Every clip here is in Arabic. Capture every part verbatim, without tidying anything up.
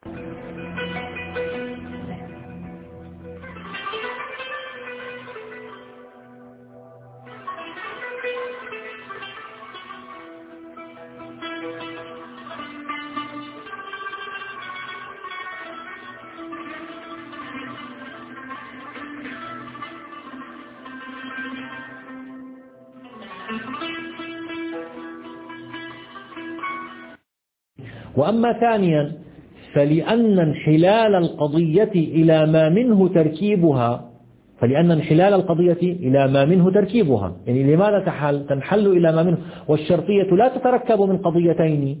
وأما ثانيا فلأن انحلال القضية إلى ما منه تركيبها فلأن انحلال القضية إلى ما منه تركيبها، يعني لماذا تحل تنحل إلى ما منه، والشرطية لا تتركب من قضيتين،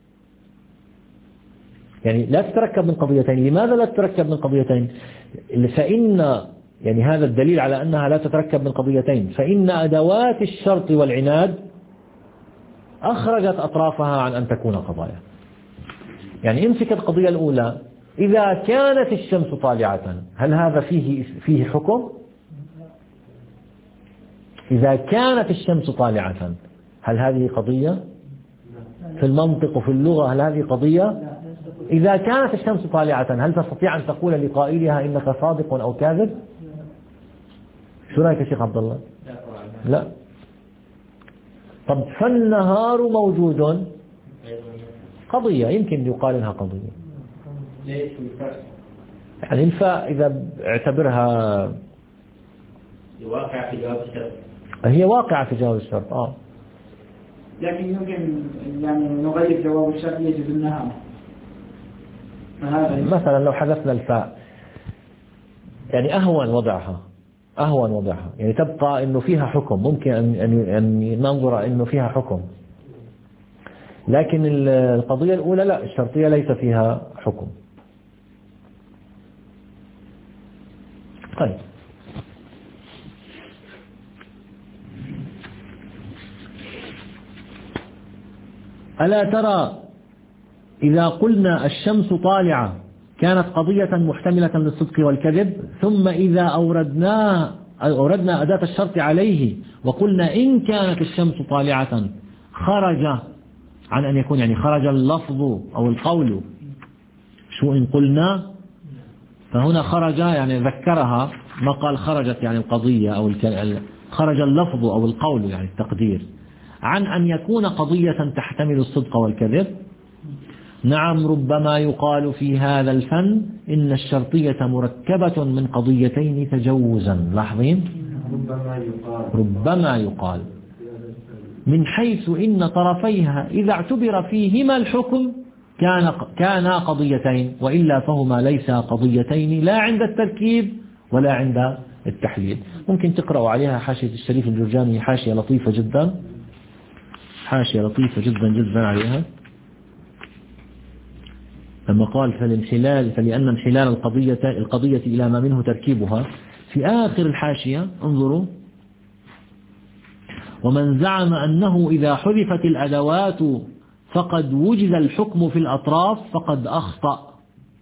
يعني لا تتركب من قضيتين. لماذا لا تتركب من قضيتين؟ فإن يعني هذا الدليل على أنها لا تتركب من قضيتين، فإن أدوات الشرط والعناد أخرجت أطرافها عن أن تكون قضايا. يعني امسك القضية الأولى، إذا كانت الشمس طالعة هل هذا فيه فيه حكم؟ إذا كانت الشمس طالعة هل هذه قضية؟ في المنطق وفي اللغة هل هذه قضية؟ إذا كانت الشمس طالعة هل تستطيع أن تقول لقائلها إنك صادق أو كاذب؟ شو رأيك يا شيخ عبد الله؟ لا. طب فالنهار موجود قضية، يمكن يقال لها قضية. ليش الفرق؟ يعني الفاء إذا اعتبرها واقع في جواب الشرط، هي واقعة في جواب الشرط. آه. لكن يمكن يعني نغير جواب الشرط يجب النهار. مثلا لو حذفنا الفاء يعني أهون وضعها أهون وضعها يعني تبقى إنه فيها حكم، ممكن أن أن ننظر إنه فيها حكم، لكن القضية الأولى لا، الشرطية ليس فيها حكم. طيب ألا ترى إذا قلنا الشمس طالعة كانت قضية محتملة للصدق والكذب، ثم إذا أوردنا أوردنا أداة الشرط عليه وقلنا إن كانت الشمس طالعة خرج عن أن يكون، يعني خرج اللفظ أو القول. شو إن قلنا؟ فهنا خرج يعني ذكرها، ما قال خرجت يعني القضية أو خرج اللفظ أو القول يعني التقدير عن أن يكون قضية تحتمل الصدق والكذب. نعم، ربما يقال في هذا الفن إن الشرطية مركبة من قضيتين تجوزا. لاحظين؟ ربما يقال ربما يقال من حيث إن طرفيها إذا اعتبر فيهما الحكم كان كانا قضيتين، وإلا فهما ليس قضيتين لا عند التركيب ولا عند التحليل. ممكن تقرأوا عليها حاشية الشريف الجرجاني، حاشية لطيفة جدا، حاشية لطيفة جدا جدا عليها، لما قال فالانحلال فلأن انحلال القضية القضية إلى ما منه تركيبها. في آخر الحاشية انظروا: ومن زعم أنه إذا حذفت الأدوات فقد وجد الحكم في الأطراف فقد أخطأ.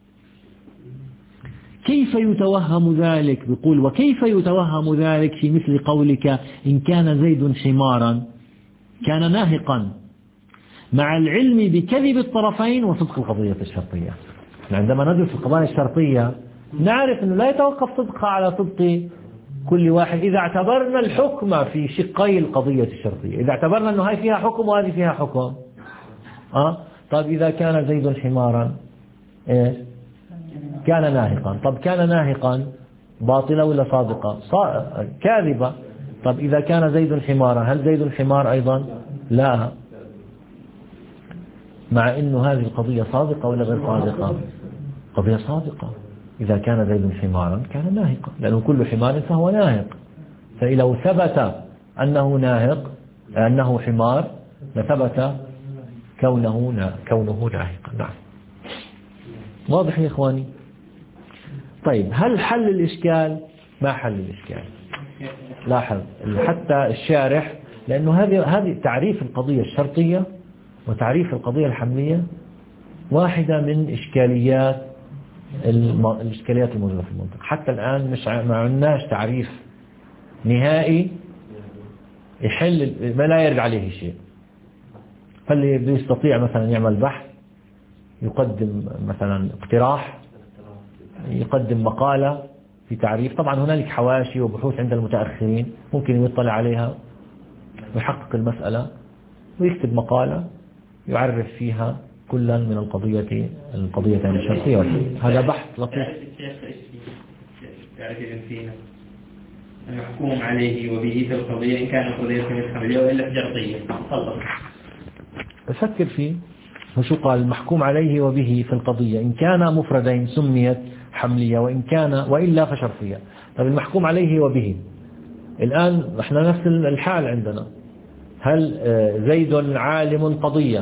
كيف يتوهم ذلك؟ بيقول وكيف يتوهم ذلك في مثل قولك إن كان زيد حمارا كان ناهقا، مع العلم بكذب الطرفين وصدق القضية الشرطية. عندما ندرس القضايا الشرطية نعرف أنه لا يتوقف صدقها على صدق كل واحد إذا اعتبرنا الحكم في شقي القضية الشرطية، إذا اعتبرنا أنه هاي فيها حكم وهذه فيها حكم. أه؟ طب إذا كان زيد حمارا إيه؟ كان ناهقا. طب كان ناهقا باطلة ولا صادقة؟ صا... كاذبة. طب إذا كان زيد حمارا هل زيد حمار أيضا؟ لا، مع أنه هذه القضية صادقة ولا غير صادقة؟ قضية صادقة. إذا كان زيد حمارا كان ناهقا، لأنه كل حمار فهو ناهق، فلو ثبت أنه ناهق أنه حمار لثبت كونه كونه ناهقا. نعم، واضح يا إخواني؟ طيب هل حل الإشكال؟ ما حل الإشكال. لاحظ حتى الشارح، لأنه هذه هذه تعريف القضية الشرطية وتعريف القضية الحملية واحدة من إشكاليات الإشكاليات الموجودة في المنطق. حتى الآن مش ما عندناش تعريف نهائي يحل ما لا يرد عليه شيء. فاللي بيستطيع مثلا يعمل بحث يقدم مثلا اقتراح، يقدم مقالة في تعريف. طبعا هنالك حواشي وبحوث عند المتأخرين ممكن يطلع عليها ويحقق المسألة ويكتب مقالة يعرف فيها كلا من القضية القضيتين الشرطية والحملية. هذا بحث لطيف. تعرف ابن سينا المحكوم عليه وبه في القضية إن كان قضية حملية وإلا شرطية. تفضل. فكر فيه. وشو قال؟ المحكوم عليه وبه في القضية إن كان مفردين سميت حملية وإن كان وإلا فشرطية. طيب المحكوم عليه وبه الآن احنا نفس الحال عندنا. هل زيد عالم قضية؟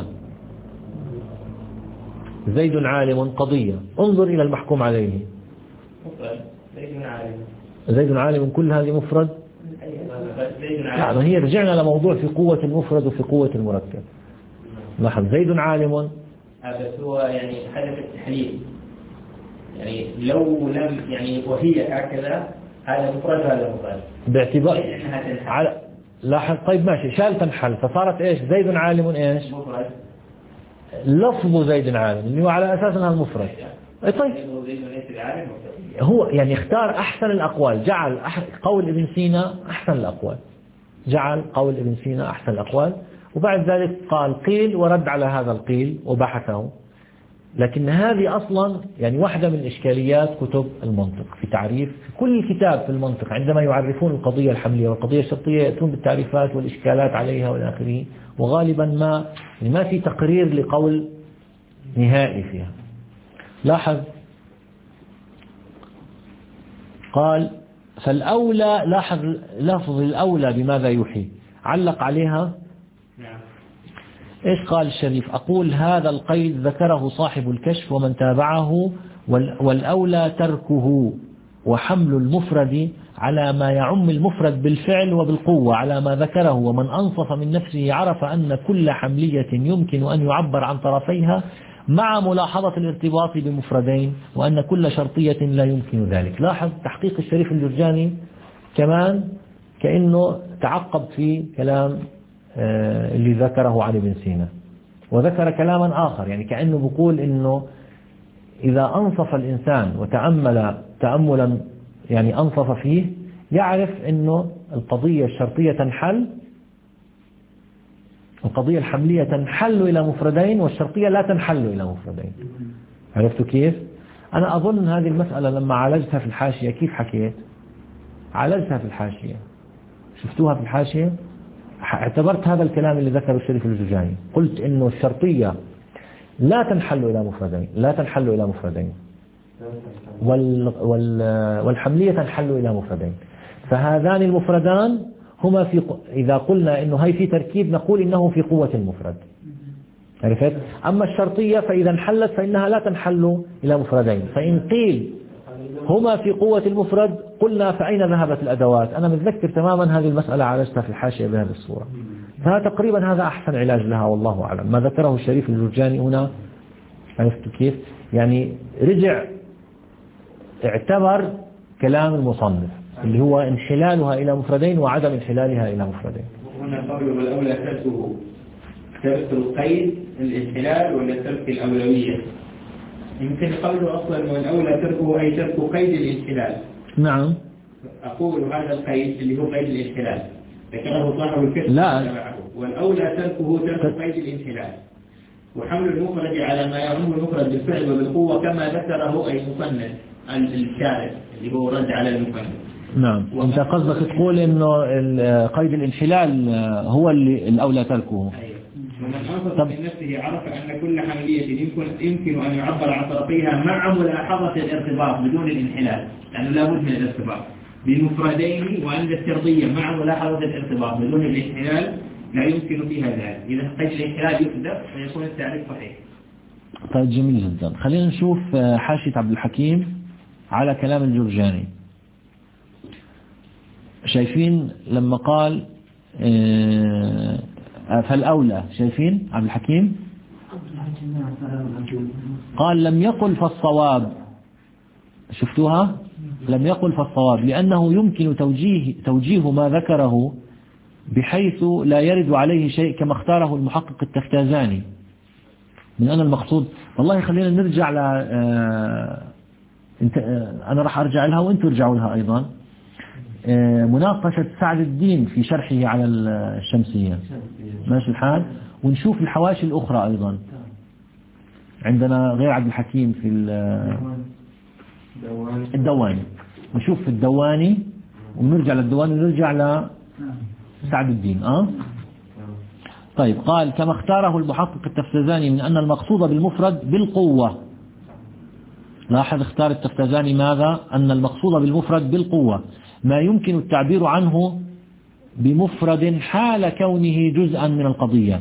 زيد عالم قضية. انظر إلى المحكوم عليه. زيد عالم. زيد عالم كل هذه مفرد؟ لا، ما هي رجعنا لموضوع في قوة المفرد وفي قوة المركب. لاحظ زيد عالم هذا هو يعني حدث التحليل، يعني لو لم يعني وهي هكذا هذا مفرد هذا مفرد باعتبار على. لاحظ. طيب ماشي، شال تنحل فصارت ايش؟ زيد عالم ايش؟ مفرد. لفظ زيد عالم اللي هو على اساس انها المفرد. طيب هو يعني اختار احسن الاقوال، جعل قول ابن سينا احسن الاقوال، جعل قول ابن سينا احسن الاقوال، وبعد ذلك قال قيل ورد على هذا القيل وبحثه. لكن هذه أصلا يعني واحدة من إشكاليات كتب المنطق في تعريف. في كل كتاب في المنطق عندما يعرفون القضية الحملية والقضية الشرطية يأتون بالتعريفات والإشكالات عليها والى آخره، وغالبا ما يعني ما في تقرير لقول نهائي فيها. لاحظ قال فالأولى. لاحظ لفظ الأولى بماذا يوحي؟ علق عليها. إيش قال الشريف؟ أقول هذا القيد ذكره صاحب الكشف ومن تابعه، والأولى تركه وحمل المفرد على ما يعم المفرد بالفعل وبالقوة على ما ذكره، ومن أنصف من نفسه عرف أن كل حملية يمكن أن يعبر عن طرفيها مع ملاحظة الارتباط بمفردين، وأن كل شرطية لا يمكن ذلك. لاحظ تحقيق الشريف الجرجاني كمان كأنه تعقب في كلام اللي ذكره عن ابن سينا، وذكر كلاما آخر، يعني كأنه بيقول إنه إذا أنصف الإنسان وتأمل تأملا يعني أنصف فيه يعرف إنه القضية الشرطية تنحل، القضية الحملية تنحل إلى مفردين والشرطية لا تنحل إلى مفردين. عرفتوا كيف؟ أنا أظن هذه المسألة لما عالجتها في الحاشية كيف حكيت؟ عالجتها في الحاشية، شفتوها في الحاشية؟ اعتبرت هذا الكلام اللي ذكره الشريف الجرجاني، قلت إنه الشرطية لا تنحل إلى مفردين، لا تنحل إلى مفردين، وال وال والحملية تنحل إلى مفردين، فهذان المفردان هما في إذا قلنا إنه هي في تركيب نقول إنه في قوة المفرد. عرفت؟ أما الشرطية فإذا انحلت فإنها لا تنحل إلى مفردين، فإن قيل هما في قوة المفرد قلنا فأين ذهبت الأدوات؟ أنا متذكر تماما هذه المسألة عالجتها في الحاشية بهذه الصورة. فتقريبا هذا أحسن علاج لها والله أعلم. ما ذكره الشريف الجرجاني هنا عرفت كيف؟ يعني رجع اعتبر كلام المصنف اللي هو انحلالها إلى مفردين وعدم انحلالها إلى مفردين. هنا قول والأولى تركه، ترك القيد الانحلال ولا ترك الأولوية؟ يمكن قوله أصلا والأولى تركه أي ترك قيد الانحلال. نعم. أقول هذا القيد اللي هو قيد الانحلال ذكره صاحب الكشف لا، والأولى تركه ترك قيد الانحلال وحمل المفرد على ما يعم المفرد بالفعل وبالقوة كما ذكره أي مصنف الشارع اللي هو رد على المصنف. نعم. أنت قصدك تقول إنه قيد الانحلال هو اللي الأولى تركه. أيوة. ومن أنصف من نفسه عرف أن كل حملية يمكن يمكن أن يعبر عن طرفيها مع ملاحظة الارتباط بدون الانحلال، لأنه لا بد من الارتباط بمفردين، وعند الشرطية مع ملاحظة الارتباط بدون الانحلال لا يمكن فيها ذلك. إذا قيد الانحلال يبدأ فيكون التعريف صحيح. طيب جميل جدا. خلينا نشوف حاشية عبد الحكيم على كلام الجرجاني. شايفين لما قال فالأولى، شايفين عبد الحكيم قال لم يقل فالصواب، شفتوها؟ لم يقل فالصواب لأنه يمكن توجيه توجيه ما ذكره بحيث لا يرد عليه شيء كما اختاره المحقق التفتازاني. من أن المقصود. والله خلينا نرجع ل آه انت آه أنا راح أرجع لها وأنتم ارجعوا لها أيضا. آه مناقشة سعد الدين في شرحه على الشمسية، ماشي الحال، ونشوف الحواشي الأخرى أيضا. عندنا غير عبد الحكيم في الدواني، نشوف في الدواني ونرجع للدواني ونرجع لسعد الدين. أه طيب، قال كما اختاره المحقق التفتزاني من أن المقصود بالمفرد بالقوة. لاحظ اختار التفتزاني ماذا؟ أن المقصود بالمفرد بالقوة ما يمكن التعبير عنه بمفرد حال كونه جزءا من القضية،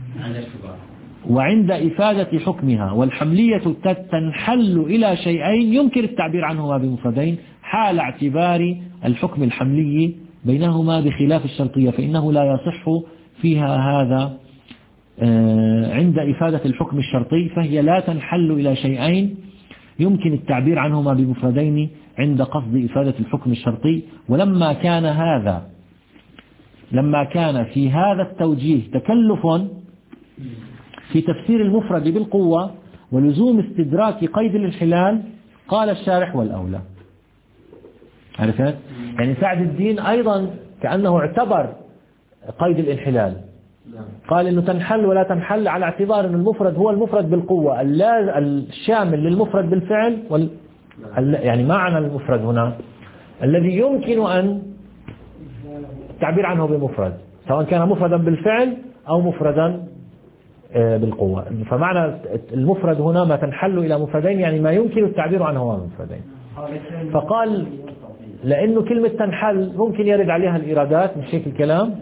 وعند إفادة حكمها، والحملية تنحل إلى شيئين يمكن التعبير عنهما بمفردين حال اعتبار الحكم الحملي بينهما بخلاف الشرطية، فإنه لا يصح فيها هذا عند إفادة الحكم الشرطي، فهي لا تنحل إلى شيئين يمكن التعبير عنهما بمفردين عند قصد إفادة الحكم الشرطي. ولما كان هذا لما كان في هذا التوجيه تكلف في تفسير المفرد بالقوة ولزوم استدراك قيد الانحلال، قال الشارح والأولى. عرفت؟ يعني سعد الدين أيضا كأنه اعتبر قيد الانحلال، قال إنه تنحل ولا تنحل على اعتبار أن المفرد هو المفرد بالقوة الشامل للمفرد بالفعل وال... يعني معنى المفرد هنا الذي يمكن أن التعبير عنه بمفرد، سواء كان مفردا بالفعل أو مفردا بالقوة. فمعنى المفرد هنا ما تنحل إلى مفردين، يعني ما يمكن التعبير عنه بمفردين. فقال لأنه كلمة تنحل ممكن يرد عليها الإيرادات، مش هيك الكلام؟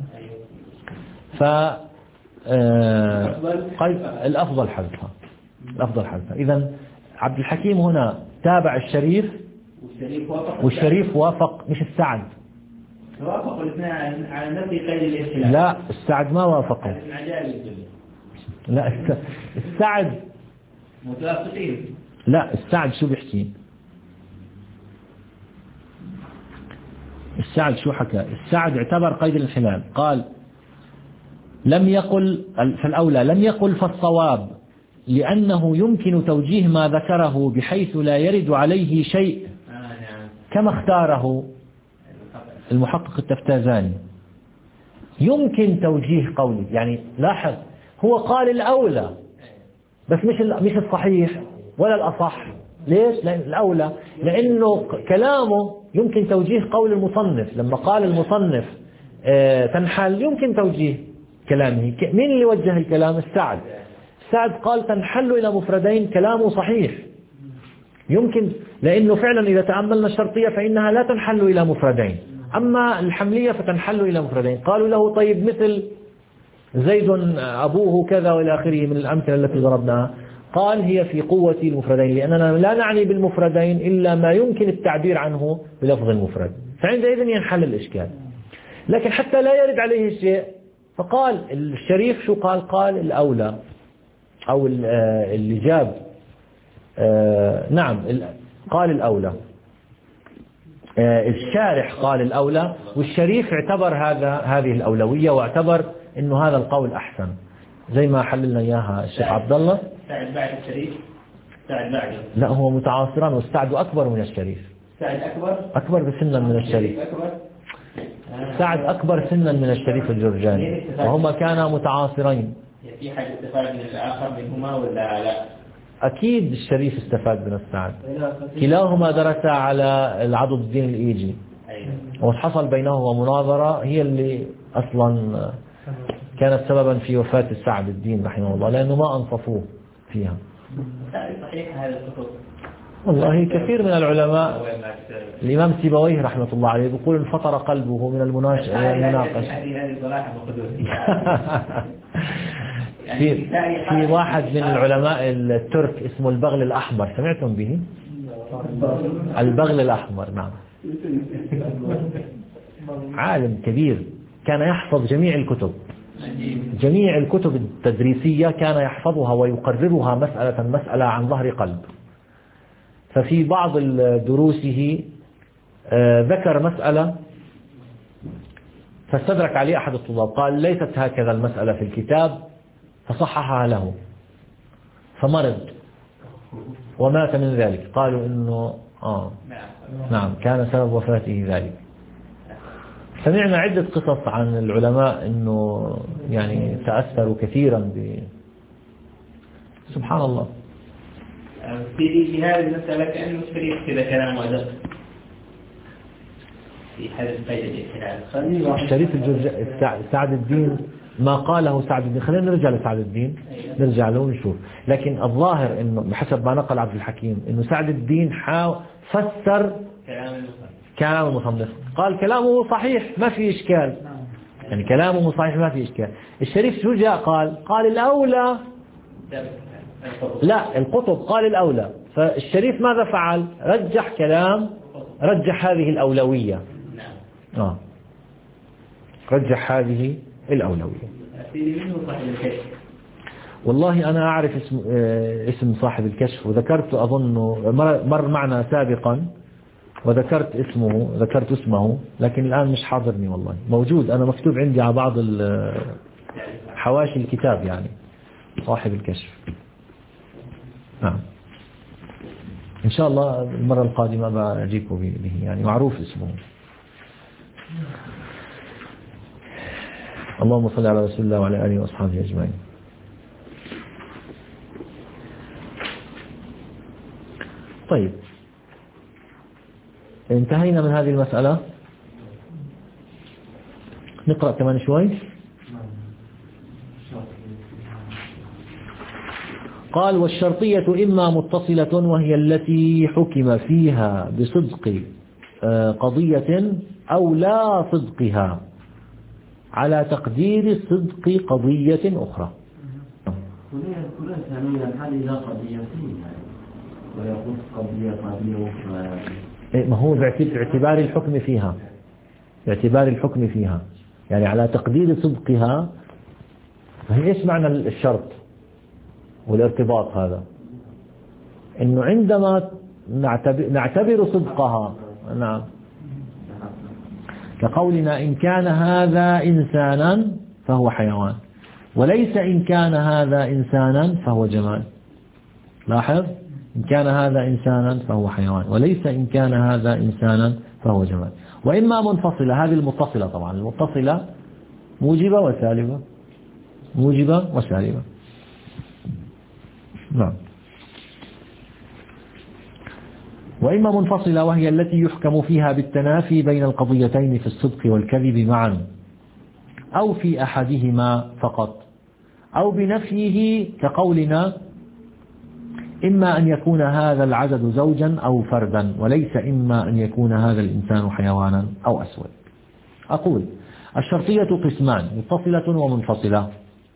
ف قيد الأفضل حذفها، الأفضل حذفها. إذن عبد الحكيم هنا تابع الشريف، والشريف وافق مش السعد، وافق الاثنين على نفي قيد الانحلال. لا السعد ما وافقه، لا السعد متوافقين. لا السعد شو بيحكي؟ السعد شو حكى؟ السعد اعتبر قيد الانحلال، قال لم يقل فالأولى لم يقل فالصواب، لأنه يمكن توجيه ما ذكره بحيث لا يرد عليه شيء كما اختاره المحقق التفتازاني. يمكن توجيه قولي، يعني لاحظ هو قال الأولى بس مش مش الصحيح ولا الأصح. ليش؟ لأن الأولى لأنه كلامه يمكن توجيه قول المصنف. لما قال المصنف آه تنحل يمكن توجيه كلامه. مين اللي وجه الكلام؟ السعد. السعد قال تنحل إلى مفردين، كلامه صحيح يمكن، لأنه فعلا إذا تأملنا الشرطية فإنها لا تنحل إلى مفردين، أما الحملية فتنحل إلى مفردين. قالوا له طيب مثل زيد أبوه كذا وإلى آخره من الأمثلة التي ضربناها، قال هي في قوة المفردين، لأننا لا نعني بالمفردين إلا ما يمكن التعبير عنه بلفظ المفرد، فعندئذ ينحل الإشكال. لكن حتى لا يرد عليه شيء فقال الشريف شو قال؟ قال الأولى أو اللي جاب نعم قال الأولى. الشارح قال الأولى، والشريف اعتبر هذا هذه الأولوية، واعتبر إنه هذا القول أحسن، زي ما حللنا إياها الشيخ عبد الله. سعد بعد الشريف؟ سعد بعد؟ لا هو متعاصران، والسعد أكبر من الشريف. سعد أكبر؟ أكبر بسنا من الشريف. أكبر؟ سعد أكبر سنا من الشريف الجرجاني، وهما كانا متعاصرين. في حد استفاد من الآخر منهما ولا لا؟ أكيد الشريف استفاد من السعد، كلاهما درس على العضد الدين الإيجي، وحصل بينهما مناظرة هي اللي أصلا كانت سببا في وفاة السعد الدين رحمه الله، لأنه ما أنصفوه فيها. صحيح هذا الكتب؟ والله كثير من العلماء، الإمام سيبويه رحمة الله عليه يقول انفطر قلبه من المناقشة. في في واحد من العلماء الترك اسمه البغل الأحمر، سمعتم به؟ البغل الأحمر نعم، عالم كبير كان يحفظ جميع الكتب، جميع الكتب التدريسية كان يحفظها ويقررها مسألة مسألة عن ظهر قلب. ففي بعض دروسه ذكر مسألة فاستدرك عليه أحد الطلاب قال ليست هكذا المسألة في الكتاب، فصححها له، فمرض ومات من ذلك، قالوا إنه آه نعم كان سبب وفاته ذلك. سمعنا عدة قصص عن العلماء إنه يعني تأثروا كثيرا ب سبحان الله. في هذه المسألة كأنه شريف كذا كلام وأدب في هذا الفائدة الإحلال. شريف الجرجاني سعد الدين ما قاله سعد الدين، خلينا نرجع لسعد الدين نرجع له ونشوف. لكن الظاهر إنه بحسب ما نقل عبد الحكيم إنه سعد الدين حاول فسر كلام المصنف، قال كلامه صحيح ما في إشكال، يعني كلامه صحيح ما في إشكال. الشريف شو جاء قال؟ قال الأولى لا القطب قال الأولى، فالشريف ماذا فعل؟ رجح كلام رجح هذه الأولوية. آه. رجح هذه الأولوية. والله أنا أعرف اسم, اسم صاحب الكشف وذكرت أظنه مر معنا سابقا وذكرت اسمه ذكرت اسمه لكن الآن مش حاضرني والله. موجود أنا مكتوب عندي على بعض حواشي الكتاب يعني صاحب الكشف. نعم إن شاء الله المرة القادمة بأجيكم به يعني معروف اسمه. اللهم صل على رسول الله وعلى آله وأصحابه أجمعين. طيب انتهينا من هذه المسألة. نقرأ كمان شوي. قال والشرطية إما متصلة وهي التي حكم فيها بصدق قضية أو لا صدقها على تقدير صدق قضية أخرى. كلها ثانيا هل إذا قضيتين ويقول قضية قضية أخرى ما هو باعتبار الحكم فيها باعتبار الحكم فيها يعني على تقدير صدقها. فهي إيش معنى الشرط والارتباط هذا؟ إنه عندما نعتبر, نعتبر صدقها نعم كقولنا إن كان هذا إنسانا فهو حيوان وليس إن كان هذا إنسانا فهو جمال. لاحظ إن كان هذا إنسانا فهو حيوان وليس إن كان هذا إنسانا فهو جمال. وإما منفصلة هذه المتصلة طبعا المتصلة موجبة وسالبة موجبة وسالبة. نعم. وإما منفصلة وهي التي يحكم فيها بالتنافي بين القضيتين في الصدق والكذب معا أو في أحدهما فقط أو بنفيه كقولنا إما أن يكون هذا العدد زوجا أو فردا وليس إما أن يكون هذا الإنسان حيوانا أو أسود. أقول الشرطية قسمان متصلة ومنفصلة.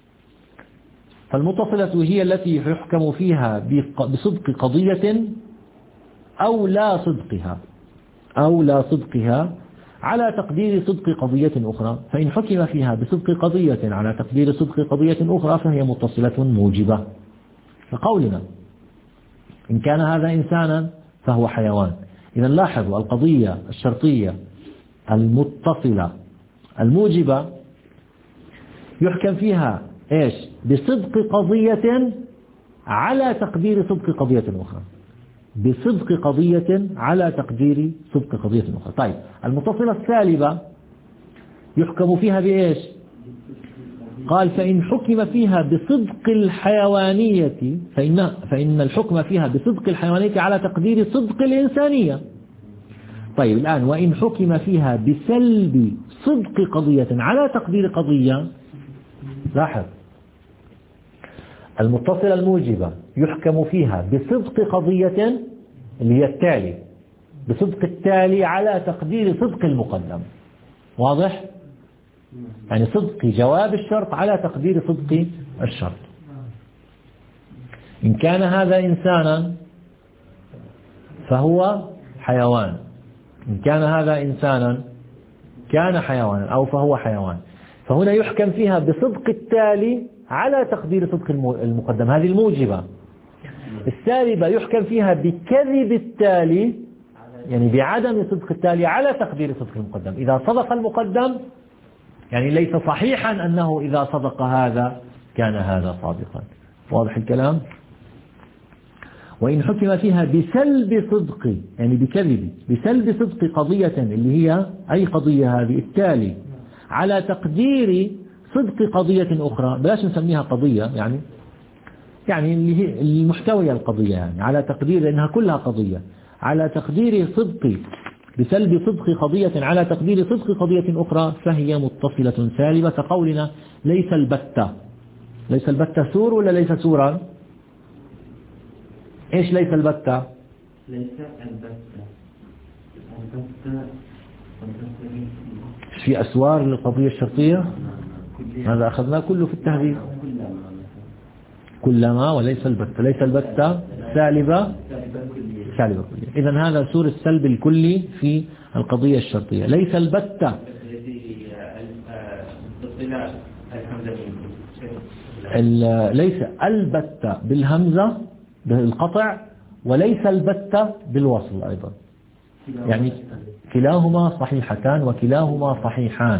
فالمتصلة هي التي يحكم فيها بصدق قضية أو لا صدقها أو لا صدقها على تقدير صدق قضية أخرى. فإن حكم فيها بصدق قضية على تقدير صدق قضية أخرى فهي متصلة موجبة. فقولنا إن كان هذا إنسانا فهو حيوان. إذا لاحظوا القضية الشرطية المتصلة الموجبة يحكم فيها إيش بصدق قضية على تقدير صدق قضية أخرى بصدق قضية على تقدير صدق قضية أخرى. طيب المتصلة السالبة يحكم فيها بإيش؟ قال فإن حكم فيها بصدق الحيوانية فإن, فإن الحكم فيها بصدق الحيوانية على تقدير صدق الإنسانية. طيب الآن وإن حكم فيها بسلب صدق قضية على تقدير قضية. لاحظ المتصلة الموجبة يحكم فيها بصدق قضية اللي هي التالي بصدق التالي على تقدير صدق المقدم. واضح؟ يعني صدق جواب الشرط على تقدير صدق الشرط. إن كان هذا إنسانا فهو حيوان إن كان هذا إنسانا كان حيوانا أو فهو حيوان. فهنا يحكم فيها بصدق التالي على تقدير صدق المقدم هذه الموجبة. السالبة يحكم فيها بكذب التالي يعني بعدم صدق التالي على تقدير صدق المقدم. إذا صدق المقدم يعني ليس صحيحا أنه إذا صدق هذا كان هذا صادقا. واضح الكلام؟ وإن حكم فيها بسلب صدق يعني بكذب بسلب صدق قضية اللي هي أي قضية هذه التالي على تقدير صدق قضية أخرى، بلاش نسميها قضية يعني يعني اللي هي المحتوية القضية يعني على تقدير لأنها كلها قضية على تقدير صدق بسلب صدق قضية على تقدير صدق قضية أخرى فهي متصلة سالبة كقولنا ليس البتة. ليس البتة سور ولا ليس سورا؟ إيش ليس البتة؟ ليس البتة البتة في أسوار للقضية الشرطية هذا أخذناه كله في التهذيب كلما وليس البتة. ليس البتة سالبة سالبة كلية. إذن هذا سور السلب الكلي في القضية الشرطية. ليس البتة ليس البتة بالهمزة بالقطع وليس البتة بالوصل أيضا يعني كلاهما صحيحتان وكلاهما صحيحان.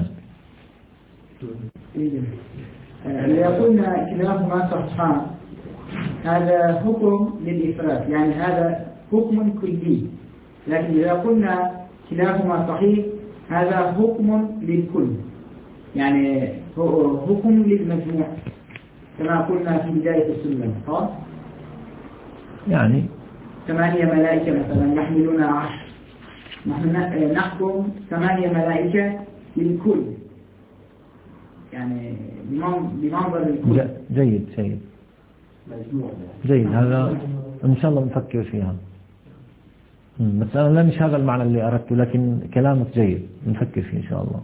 إذا قلنا كلاهما صحيحان هذا حكم للإفراد يعني هذا حكم كلي، لكن إذا قلنا كلاهما صحيح هذا حكم للكل يعني حكم للمجموع كما قلنا في بداية السلم صح؟ يعني ثمانية ملائكة مثلا يحملون عشر نحن نحكم ثمانية ملائكة للكل يعني بمنظر الكل. جيد جيد جيد هذا إن شاء الله نفكر فيها بس أنا لا مش هذا المعنى اللي أردته لكن كلامك جيد نفكر فيه إن شاء الله.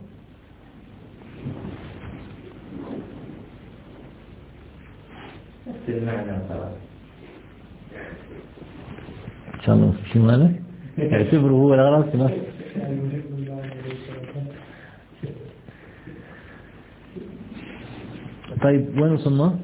إن شاء الله شو مالك اعتبره هو الغرض بس. طيب وين وصلنا؟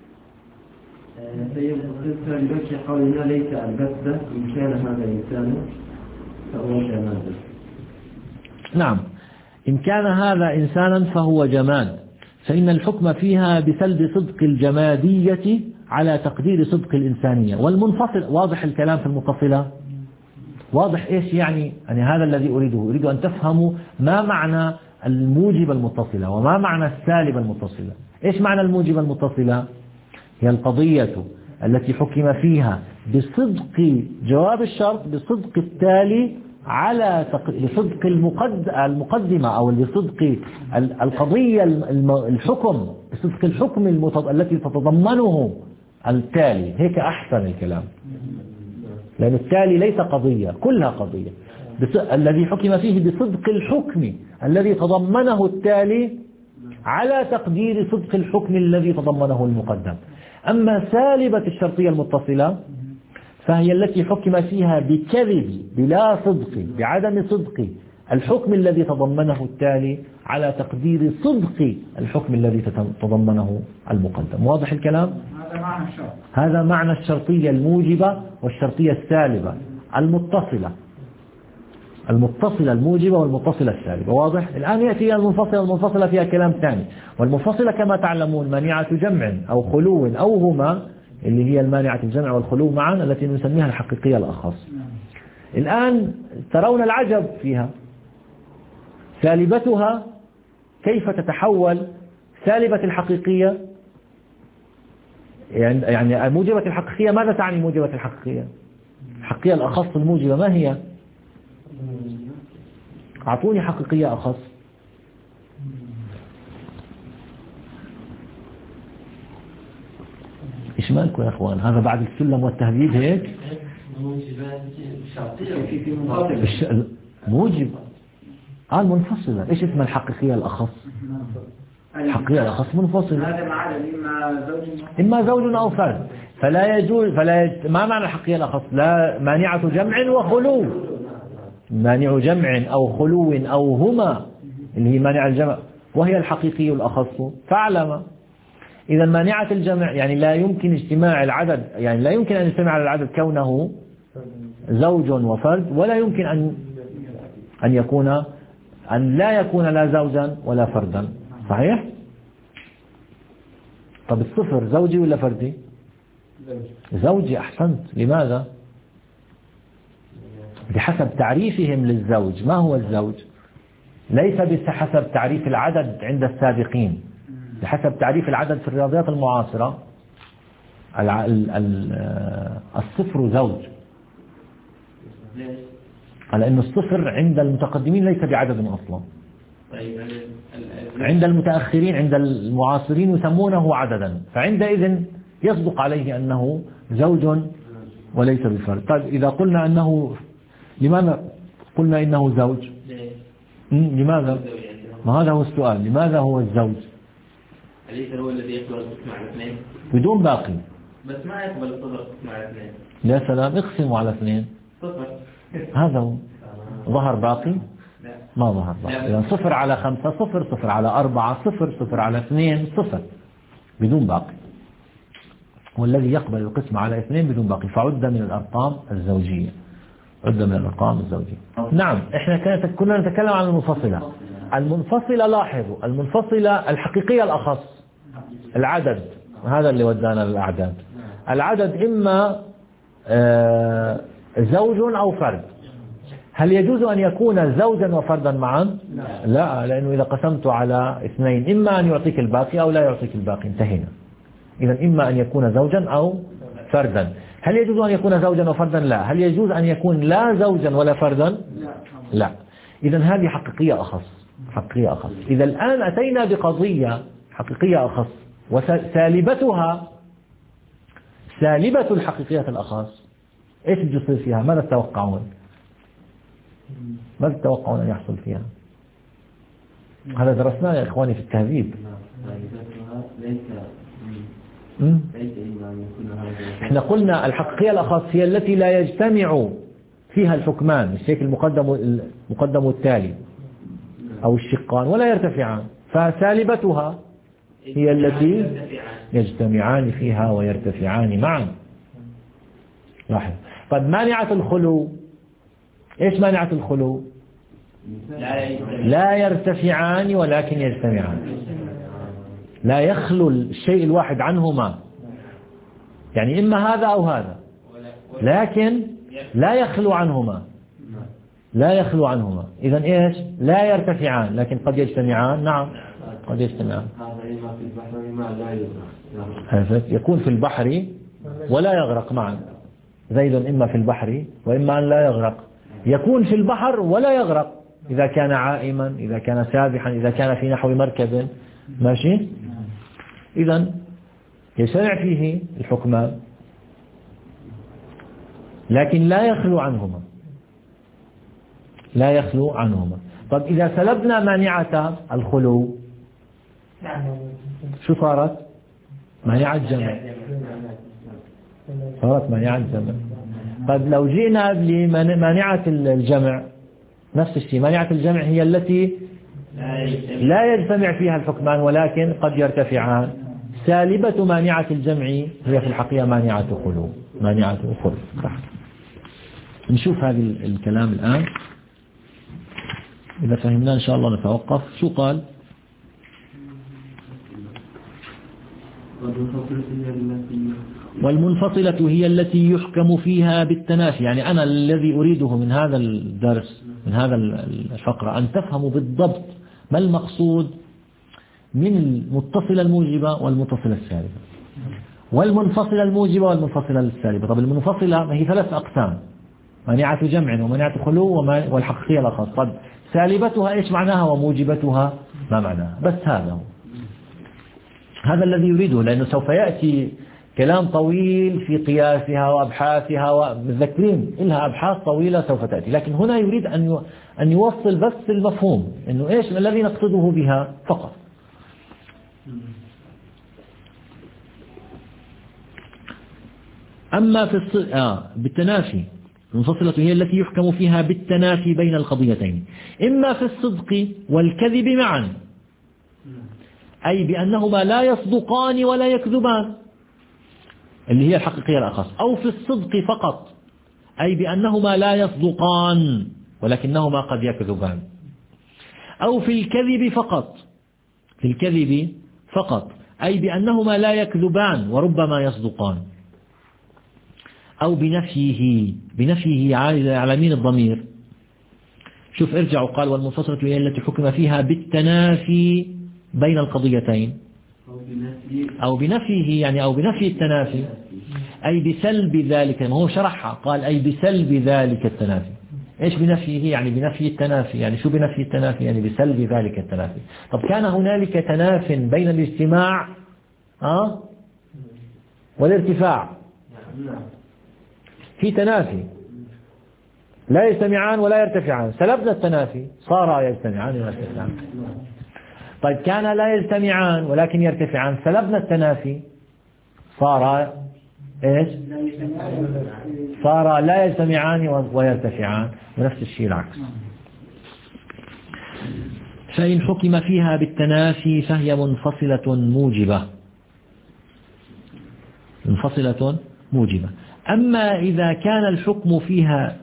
طيب البكي قولنا ليس البتة إن كان هذا إنسان فهو جماد. نعم إن كان هذا إنسانا فهو جماد فإن الحكم فيها بسلب صدق الجمادية على تقدير صدق الإنسانية. والمنفصل واضح الكلام في المتصلة واضح إيش يعني يعني هذا الذي أريده أريد أن تفهموا ما معنى الموجب المتصلة وما معنى السالب المتصلة. إيش معنى الموجب المتصلة؟ هي القضية التي حكم فيها بصدق جواب الشرط بصدق التالي على بصدق المقدمة أو بصدق القضية الحكم بصدق الحكم التي تتضمنه التالي. هيك أحسن الكلام لأن التالي ليس قضية كلها قضية الذي حكم فيه بصدق الحكم الذي تضمنه التالي على تقدير صدق الحكم الذي تضمنه المقدم. أما سالبة الشرطية المتصلة فهي التي حكم فيها بكذب بلا صدق بعدم صدق الحكم الذي تضمنه التالي على تقدير صدق الحكم الذي تضمنه المقدم. واضح الكلام؟ هذا معنى الشرط. هذا معنى الشرطية الموجبة والشرطية السالبة المتصلة المتصلة الموجبة والمتصلة السالبة. واضح؟ الآن يأتي المنفصلة والمنفصلة فيها كلام ثاني. والمنفصلة كما تعلمون مانعة جمع أو خلو أو هما اللي هي المانعة الجمع والخلو معا التي نسميها الحقيقية الأخص. الآن ترون العجب فيها سالبتها كيف تتحول سالبة الحقيقية يعني موجبة الحقيقية. ماذا تعني موجبة الحقيقية؟ الحقيقية الأخص الموجبة ما هي؟ أعطوني حقيقية أخص. إيش مالكم يا أخوان؟ هذا بعد السلم والتهذيب هيك؟ موجب آه المنفصلة. إيش اسمها الحقيقية الأخص؟ الحقيقية الأخص منفصلة هذا معادل إما زوج إما زوج أو فرد فلا يجوز فلا يج... ما معنى الحقيقية الأخص؟ لا مانعة جمع وخلو مانع جمع أو خلو أو هما اللي هي مانع الجمع وهي الحقيقي الأخص فاعلم. إذا مانعة الجمع يعني لا يمكن اجتماع العدد يعني لا يمكن أن يجتمع العدد كونه زوج وفرد ولا يمكن أن أن يكون أن لا يكون لا زوجا ولا فردا. صحيح؟ طب الصفر زوجي ولا فردي؟ زوجي. أحسنت. لماذا؟ بحسب تعريفهم للزوج. ما هو الزوج؟ ليس بحسب تعريف العدد عند السابقين، بحسب تعريف العدد في الرياضيات المعاصرة الصفر زوج، على أن الصفر عند المتقدمين ليس بعدد أصلا. عند المتأخرين عند المعاصرين يسمونه عددا، فعندئذ يصدق عليه أنه زوج وليس بفرد. طيب إذا قلنا أنه، لماذا قلنا إنه زوج؟ لماذا؟ ما هذا هو السؤال، لماذا هو الزوج؟ أليس هو الذي يقبل القسم على اثنين بدون باقي؟ بس ما يقبل القسم على اثنين. يا سلام، اقسموا على اثنين. صفر. هذا هو. ظهر باقي؟ لا. ما ظهر باقي. إذا صفر على خمسة صفر، صفر على أربعة صفر، صفر على اثنين صفر، بدون باقي. هو الذي يقبل القسم على اثنين بدون باقي، فعد من الأرقام الزوجية. عد من الأرقام الزوجية. نعم، احنا كانت كنا نتكلم عن المنفصلة. المنفصلة، لاحظوا، المنفصلة الحقيقية الأخص العدد، هذا اللي ودانا للأعداد. العدد إما زوج أو فرد. هل يجوز أن يكون زوجا وفردا معا؟ لا، لأنه إذا قسمت على اثنين إما أن يعطيك الباقي أو لا يعطيك الباقي، انتهينا. إذا إما أن يكون زوجا أو فردا. هل يجوز أن يكون زوجا وفردا؟ لا. هل يجوز أن يكون لا زوجا ولا فردا؟ لا. إذا هذه حقيقية أخص، حقيقية أخص. إذا الآن أتينا بقضية حقيقية أخص، وسالبتها سالبة الحقيقية الأخص، إيش بده يصير فيها؟ ماذا تتوقعون؟ ماذا تتوقعون أن يحصل فيها؟ هذا درسناه يا إخواني في التهذيب. احنا قلنا الحقيقية الأخص هي التي لا يجتمع فيها الحكمان، مش هيك المقدم المقدم التالي أو الشقان ولا يرتفعان، فسالبتها هي التي يجتمعان فيها ويرتفعان معا. لاحظ. طيب مانعة الخلو، ايش مانعة الخلو؟ لا يرتفعان ولكن يجتمعان. لا يخلو الشيء الواحد عنهما، يعني إما هذا أو هذا، لكن لا يخلو عنهما، لا يخلو عنهما. إذن إيش؟ لا يرتفعان لكن قد يجتمعان. نعم قد يجتمعان. يكون في البحر ولا يغرق معا. زيد إما في البحر وإما أن لا يغرق. يكون في البحر ولا يغرق إذا كان عائما، إذا كان سابحا، إذا كان في نحو مركب. ماشي. إذن يشرع فيه الحكمان لكن لا يخلو عنهما، لا يخلو عنهما. طب إذا سلبنا مانعة الخلو شو صارت؟ مانعة الجمع. صارت مانعة الجمع. طب لو جئنا لمانعة الجمع نفس الشيء. مانعة الجمع هي التي لا يجتمع فيها الحكمان ولكن قد يرتفعان. سالبة مانعة الجمع هي في الحقيقة مانعة خلو، مانعة خلو. نشوف هذا الكلام الآن، إذا فهمنا إن شاء الله نتوقف. شو قال؟ والمنفصلة هي التي يحكم فيها بالتنافي. يعني أنا الذي أريده من هذا الدرس، من هذا الفقرة، أن تفهموا بالضبط ما المقصود من المتصلة الموجبة والمتصلة السالبة، والمنفصلة الموجبة والمنفصلة السالبة. طب المنفصلة هي ثلاث أقسام: مانعة جمع ومانعة خلو والحقيقية الأخص. طب سالبتها إيش معناها وموجبتها ما معناها؟ بس هذا هو، هذا الذي يريده، لأنه سوف يأتي كلام طويل في قياسها وأبحاثها، ومتذكرين إلها أبحاث طويلة سوف تأتي، لكن هنا يريد أن أن يوصل بس المفهوم، إنه إيش الذي نقصده بها فقط. أما في الص... آه بالتنافي، المنفصلة هي التي يحكم فيها بالتنافي بين القضيتين، إما في الصدق والكذب معا، أي بأنهما لا يصدقان ولا يكذبان، اللي هي الحقيقية الأخص، أو في الصدق فقط، أي بأنهما لا يصدقان ولكنهما قد يكذبان، أو في الكذب فقط، في الكذب فقط، أي بأنهما لا يكذبان وربما يصدقان. أو بنفيه. بنفيه عائد على مين الضمير؟ شوف ارجعوا، قال والمنفصلة هي التي حكم فيها بالتنافي بين القضيتين، أو بنفيه يعني أو بنفي التنافي، أي بسلب ذلك. ما هو شرحها، قال أي بسلب ذلك التنافي. إيش بنفيه؟ يعني بنفي التنافي. يعني شو بنفي التنافي؟ يعني بسلب ذلك التنافي. طب كان هنالك تناف بين الاجتماع أه؟ والارتفاع، في تنافي، لا يجتمعان ولا يرتفعان، سلبنا التنافي صار يجتمعان ويرتفعان. طيب كان لا يجتمعان ولكن يرتفعان، سلبنا التنافي صار إيش؟ صار لا يجتمعان ويرتفعان، ونفس الشيء العكس. فإن حكم فيها بالتنافي فهي منفصلة موجبة، منفصلة موجبة. أما إذا كان الحكم فيها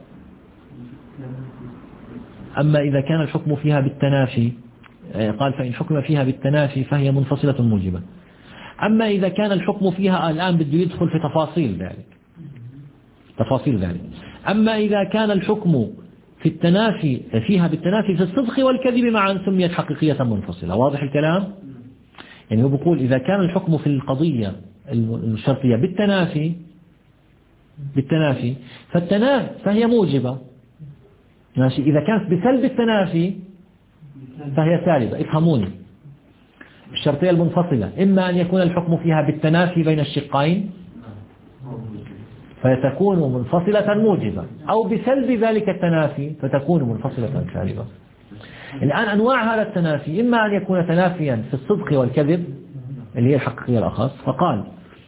أما إذا كان الحكم فيها بالتنافي، قال فإن حكم فيها بالتنافي فهي منفصلة موجبة. أما إذا كان الحكم فيها، الآن بده يدخل في تفاصيل ذلك، تفاصيل ذلك. أما إذا كان الحكم في التنافي فيها بالتنافي في الصدق والكذب معا سميت حقيقية منفصلة. واضح الكلام؟ يعني هو بيقول إذا كان الحكم في القضية الشرطية بالتنافي بالتنافي فالتنافي فهي موجبة، ماشي. إذا كانت بسلب التنافي فهي سالبة. افهموني، الشرطية المنفصلة إما أن يكون الحكم فيها بالتنافي بين الشقين فتكون منفصلة موجبة، أو بسلب ذلك التنافي فتكون منفصلة سالبة. الآن أنواع هذا التنافي إما أن يكون تنافيا في الصدق والكذب اللي هي الحقيقية الأخص، فقال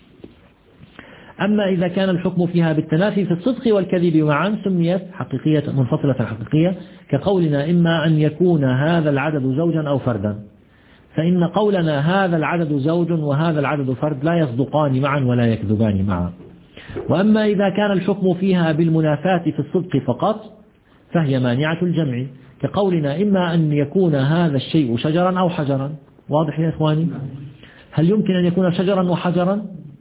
أما إذا كان الحكم فيها بالتنافي في الصدق والكذب معا سميت حقيقية منفصلة حقيقية، كقولنا إما أن يكون هذا العدد زوجا أو فردا، فإن قولنا هذا العدد زوج وهذا العدد فرد لا يصدقان معا ولا يكذبان معا. وأما إذا كان الحكم فيها بالمنافاة في الصدق فقط فهي مانعة الجمع، كقولنا إما أن يكون هذا الشيء شجرا أو حجرا. واضح يا إخواني؟ هل يمكن أن يكون شجرا وحجرا؟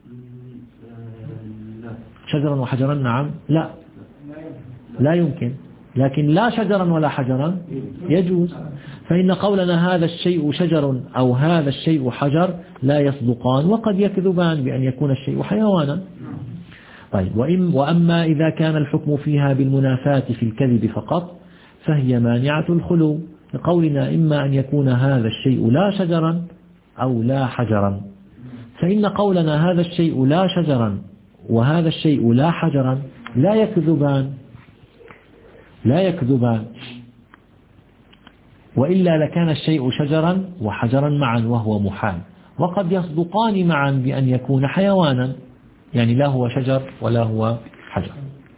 شجرا وحجرا نعم، لا لا يمكن. لكن لا شجرا ولا حجرا يجوز. فإن قولنا هذا الشيء شجر أو هذا الشيء حجر لا يصدقان، وقد يكذبان بأن يكون الشيء حيوانا. طيب وأما إذا كان الحكم فيها بالمنافاة في الكذب فقط فهي مانعة الخلو، لقولنا إما أن يكون هذا الشيء لا شجرا أو لا حجرا. فإن قولنا هذا الشيء لا شجرا وهذا الشيء لا حجرا لا يكذبان لا يكذبان وإلا لكان الشيء شجرا وحجرا معا وهو محال، وقد يصدقان معا بأن يكون حيوانا، يعني لا هو شجر ولا هو حجر.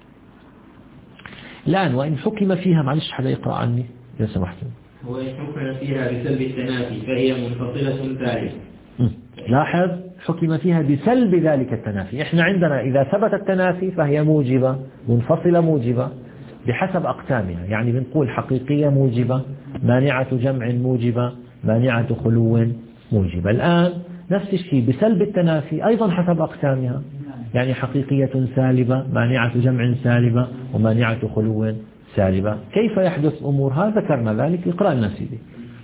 الآن وإن حكم فيها، معلش حدا يقرأ عني إذا سمحتم. وإن حكم فيها بسلب التنافي فهي منفصلة ثالث. لاحظ حكم فيها بسلب ذلك التنافي. إحنا عندنا إذا ثبت التنافي فهي موجبة منفصلة موجبة بحسب أقسامها، يعني بنقول حقيقية موجبة، مانعة جمع موجبة، مانعة خلو موجبة. الآن نفس الشيء بسلب التنافي أيضا حسب أقسامها، يعني حقيقية سالبة، مانعة جمع سالبة، ومانعة خلو سالبة. كيف يحدث أمور هذا ذكرنا ذلك، اقرأ لنا سيدي.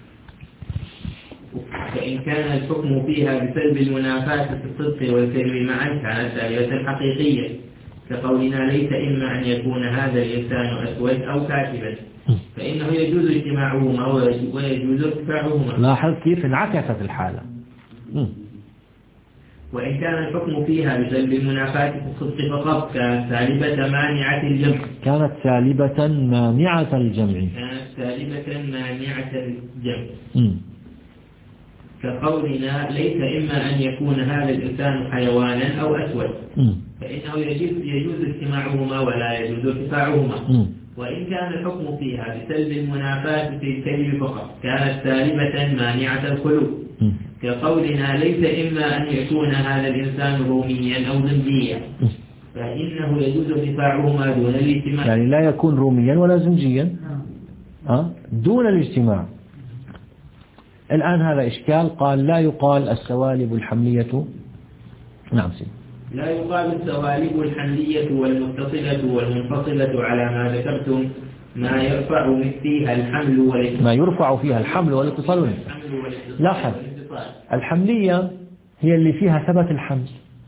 فإن كان الحكم فيها بسلب المنافاة في الصدق والكذب معا كانت سالبة حقيقية، كقولنا ليس إما أن يكون هذا الإنسان أسود أو كاتبا، فإنه يجوز اجتماعهما ويجوز ارتفاعهما. لاحظ كيف انعكست الحالة. م. وإن كان الحكم فيها بسلب المنافاة في الصدق فقط كانت سالبة مانعة الجمع كانت سالبة مانعة الجمع كانت سالبة مانعة الجمع م. كقولنا ليس إما أن يكون هذا الإنسان حيوانا أو أسود، م. فإنه يجوز, يجوز اجتماعهما ولا يجوز ارتفاعهما. م. وإن كان الحكم فيها بسلب المنافاة في الكذب فقط كانت سالبة مانعة الخلو، م. كقولنا ليس إما أن يكون هذا الإنسان روميا أو زنجيا، فإنه يجوز ارتفاعهما دون الاجتماع، يعني لا يكون روميا ولا زنجيا أه؟ دون الاجتماع. الآن هذا إشكال، قال لا يقال السوالب الحملية. نعم سيدي. لا يقال السوالب الحملية والمتصلة والمنفصلة على ما ذكرتم ما يرفع فيها الحمل والاتصال ما يرفع فيها الحمل والاتصال. لاحظ الحملية هي اللي فيها ثبت الحمل.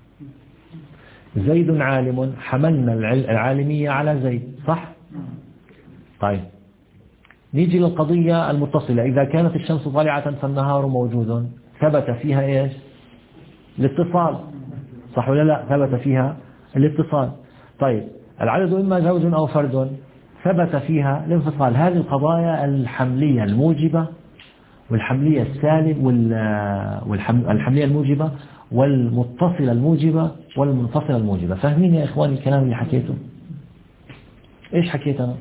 زيد عالم، حملنا العالمية على زيد، صح؟ طيب نيجي للقضية المتصلة. إذا كانت الشمس طالعة فالنهار موجود، ثبت فيها إيش؟ الاتصال، صح ولا لا؟ ثبت فيها الاتصال. طيب العدد إما زوج أو فرد، ثبت فيها الانفصال. هذه القضايا الحملية الموجبة والحملية السالب والحملية الموجبة والمتصلة الموجبة والمنفصلة الموجبة. فاهمين يا إخواني الكلام اللي حكيته؟ إيش حكيت أنا؟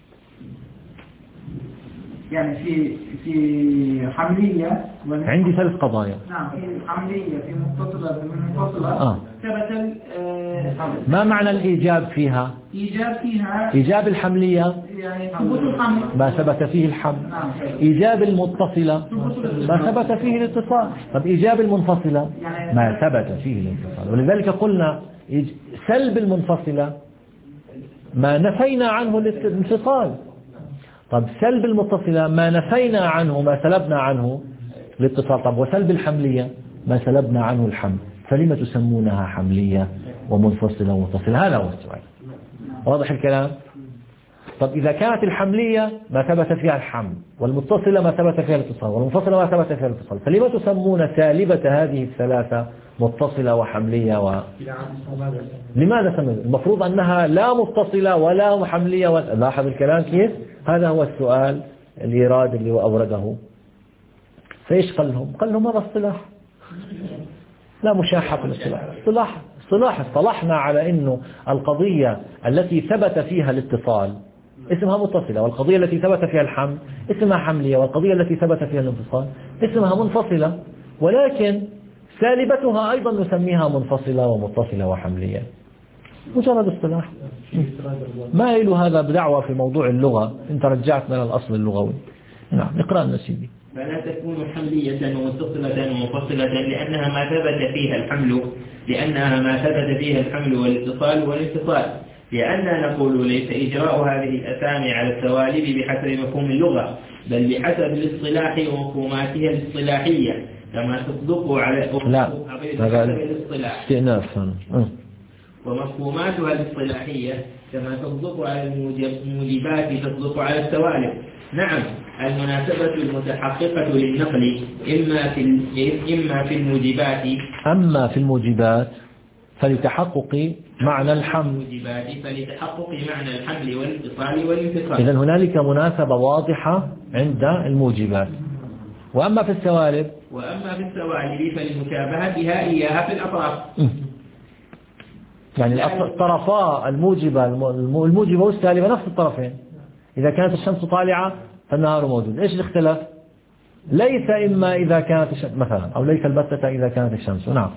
يعني في في حملية عندي ثلاث قضايا. نعم، في حملية، في متصلة، في منفصلة. آه. ثبت آه ما معنى الإيجاب فيها؟ إيجاب فيها إيجاب الحملية يعني ثبوت الحمل، ما ثبت فيه الحمل. نعم. إيجاب المتصلة ما ثبت فيه الاتصال. طب إيجاب المنفصلة ما ثبت فيه الاتصال. ولذلك قلنا سلب المنفصلة ما نفينا عنه الانفصال. طب سلب المتصلة ما نفينا عنه ما سلبنا عنه الاتصال. طب وسلب الحملية ما سلبنا عنه الحمل. فلما تسمونها حملية ومنفصلة ومتصلة؟ هذا هو السؤال. واضح الكلام؟ طب إذا كانت الحملية ما ثبت فيها الحمل، والمتصلة ما ثبت فيها الاتصال، والمنفصلة ما ثبت فيها الاتصال، فلما تسمون سالبة هذه الثلاثة متصلة وحملية و... لماذا سميت؟ المفروض أنها لا متصلة ولا حملية ولا... لاحظ الكلام كيف؟ هذا هو السؤال الإيراد اللي أورده. فإيش قال لهم؟ قال لهم هذا اصطلاح، لا مشاحة في الاصطلاح. اصطلاح اصطلاح اصطلحنا على إنه القضية التي ثبت فيها الاتصال اسمها متصلة، والقضية التي ثبت فيها الحمل اسمها حملية، والقضية التي ثبت فيها الانفصال اسمها منفصلة. ولكن سالبتها أيضا نسميها منفصلة ومتصلة وحملية. مجرد اصطلاح، ما له هذا بدعوة في موضوع اللغة. انت رجعت من الأصل اللغوي. نعم نقرأ النسيبي. فلا تكون حملية ومتصلة ومنفصلة لأنها ما ثبت فيها الحمل لأنها ما ثبت فيها الحمل والاتصال والانفصال. لأننا نقول ليس إجراء هذه الأسامي على السوالب بحسب مفهوم اللغة، بل بحسب الاصطلاح ومفهوماتها الاصطلاحية كما تصدق على لا بحسب الاصطلاح استئناف ومفهوماتها الاصطلاحية كما تصدق على الموجبات تصدق على السوالب. نعم المناسبة المتحققة للنقل إما في إما في الموجبات أما في الموجبات فلتحقق معنى الحمل فلتحقق معنى الحمل والاتصال والانفصال. إذن هنالك مناسبة واضحة عند الموجبات. وأما في السوالب وأما في السوالب فلمشابهتها إياها في الأطراف. يعني الطرفاء الموجبة الموجبة والسالبة نفس الطرفين. إذا كانت الشمس طالعة فالنهار موجود. إيش الاختلاف؟ ليس إما إذا كانت الشمس مثلا، أو ليس البتة إذا كانت الشمس. نعم.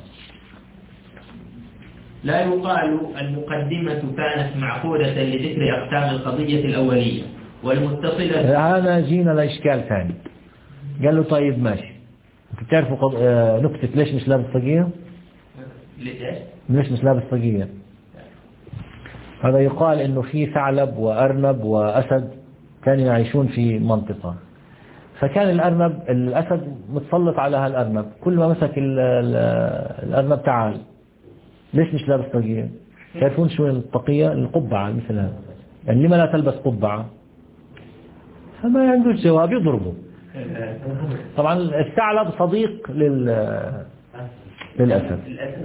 لا يقال المقدمة كانت معقودة لذكر أقسام القضية الأولية والمتصلة. هذا جينا لإشكال ثاني. قال له طيب ماشي، أنت بتعرفوا قض... آه... نكتة ليش مش لابس طاقية؟ ليش مش لابس طاقية؟ هذا يقال إنه في ثعلب وأرنب وأسد كانوا يعيشون في منطقة، فكان الأرنب الأسد متسلط على هالأرنب، كل ما مسك ال... ال... الأرنب تعال ليش مش لابس طاقية؟ تعرفون شو الطاقية؟ القبعة مثل هذا. يعني لما لا تلبس قبعة؟ فما عندوش جواب، يضربه. طبعا الثعلب صديق لل للأسد،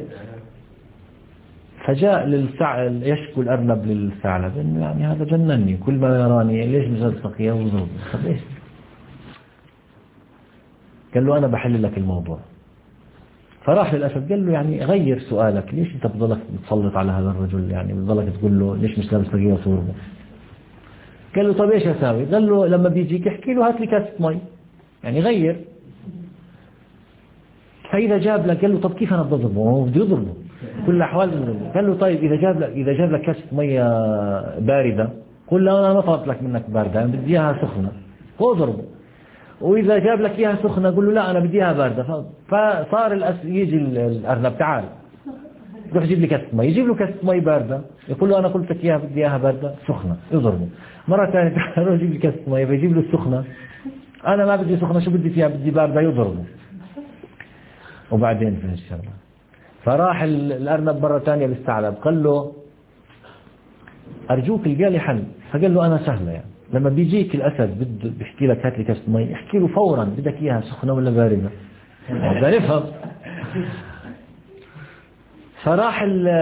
فجاء للثع... يشكو الأرنب للثعلب إنه يعني هذا جنني، كل ما يراني ليش مش لابس طاقية ويضربه. ليش؟ قال له أنا بحل لك الموضوع. فراح للأسد قال له يعني غير سؤالك، ليش أنت بضلك متسلط على هذا الرجل؟ يعني بضلك تقول له ليش مش لابس طاقية وصوربه. قال له طب إيش أساوي؟ قال له لما بيجيك احكي له هات لي كاسة مي، يعني غير. فإذا جاب لك قال له طب كيف أنا بضربه؟ هو بده يضربه كل الأحوال بضربه. قال له طيب إذا جاب لك إذا جاب لك كاسة مية باردة قل له أنا ما طلبت لك منك باردة، أنا بدي إياها سخنة، هو ضربه. وإذا جاب لك إياها سخنة قل له لا أنا بدي إياها باردة. فصار الأس... يجي الأرنب تعال روح جيب لي كاسة مي، يجيب له كاسة مي باردة، يقول له أنا قلت لك إياها بدي إياها باردة سخنة، يضربه. مرة ثانية روح جيب لي كاسة مي، بيجيب له السخنة، أنا ما بدي سخنة، شو بدي فيها، بدي باردة، يضربه. وبعدين في الشغلة فراح الأرنب مرة ثانية بالثعلب قال له أرجوك القى لي حل. فقال له أنا سهلة يعني، لما بيجيك الأسد بده بيحكي لك هات لي كاسة مي، احكي له فورا بدك إياها سخنة ولا باردة، بدنا نفهم. فراح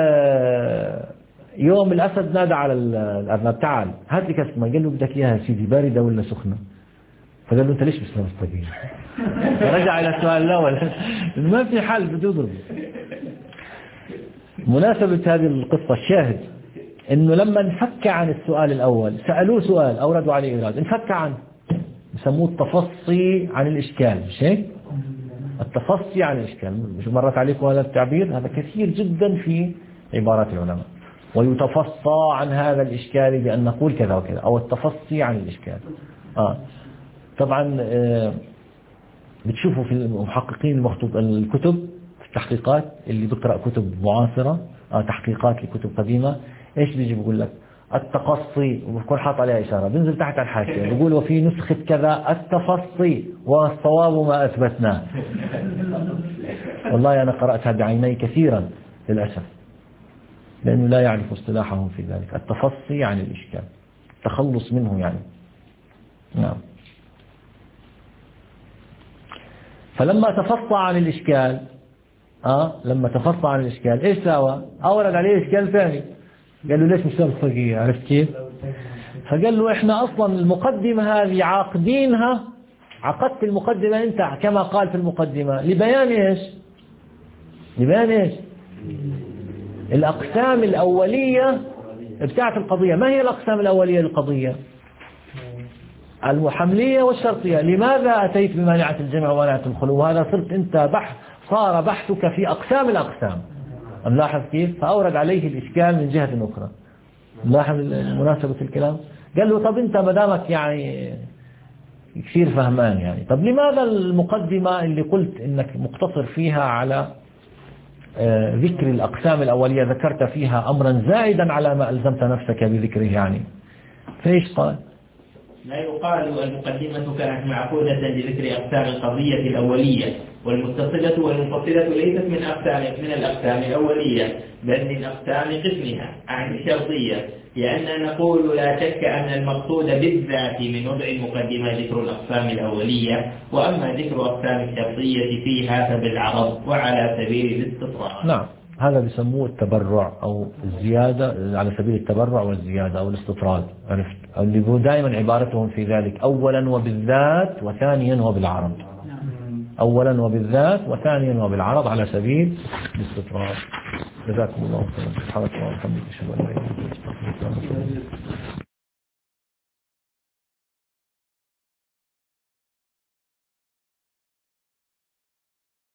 يوم الأسد نادى على الأرنب تعال هات لي كاسة مي، قال له بدك إياها سيدي باردة ولا سخنة؟ فقال له أنت ليش بس مستقيم؟ فرجع إلى السؤال الأول ما في حل بده يضربه. مناسبة هذه القصة الشاهد إنه لما انفك عن السؤال الأول سألوه سؤال أوردوا عليه إيراد، انفك عنه، يسموه التفصي عن الإشكال، مش هيك؟ التفصي عن الإشكال، مش مرت عليكم هذا التعبير؟ هذا كثير جدا في عبارات العلماء. ويتفصى عن هذا الإشكال بأن نقول كذا وكذا، أو التفصي عن الإشكال. آه. طبعا آه بتشوفوا في المحققين المخطوط الكتب في التحقيقات اللي بقرأ كتب معاصرة، آه تحقيقات لكتب قديمة، ايش بيجي بيقول لك التقصي وبكون حاط عليها إشارة، بنزل تحت على الحاشية بيقول وفي نسخة كذا التفصي والصواب ما أثبتناه. والله أنا قرأتها بعيني كثيرا للأسف، لأنه لا يعرف اصطلاحهم في ذلك. التفصي عن الإشكال، التخلص منه يعني. نعم. فلما تفصى عن الإشكال آه لما تفصى عن الإشكال إيش سوى؟ أورد عليه إشكال ثاني، قال له ليش مش صدقية؟ عرفت كيف؟ فقال له إحنا أصلا المقدمة هذه عاقدينها، عقدت المقدمة أنت كما قال في المقدمة لبيان إيش؟ لبيان إيش؟ الأقسام الأولية بتاعت القضية. ما هي الأقسام الأولية للقضية؟ المحملية والشرطية. لماذا أتيت بمانعة الجمع ومانعة الخلو؟ وهذا صرت أنت بحث، صار بحثك في أقسام الأقسام. ملاحظ كيف؟ فأورد عليه الإشكال من جهة أخرى. ملاحظ مناسبة الكلام؟ قال له طب أنت مدامك يعني كثير فهمان يعني، طب لماذا المقدمة اللي قلت إنك مقتصر فيها على ذكر الأقسام الأولية ذكرت فيها أمرا زائدا على ما ألزمت نفسك بذكره يعني؟ فإيش قال؟ لا يقال المقدمة كانت معقودة لذكر أقسام القضية الأولية، والمتصلة والمنفصلة ليست من أقسام من الأقسام الأولية بل من أقسام قسمها عن الشرطية، لأننا نقول لا شك أن المقصود بالذات من وضع المقدمة ذكر الأقسام الأولية، وأما ذكر أقسام الشرطية فيها فبالعرض وعلى سبيل الاستطراد. نعم، هذا بيسموه التبرع أو الزيادة، على سبيل التبرع والزيادة أو الاستطراد، عرفت؟ اللي هو دائما عبارتهم في ذلك أولا وبالذات وثانيا وبالعرض، أولا وبالذات وثانيا وبالعرض على سبيل الاستطراد. جزاكم الله خيرا. سبحانك اللهم وبحمدك أشهد أن لا إله إلا أنت أستغفرك وأتوب إليك.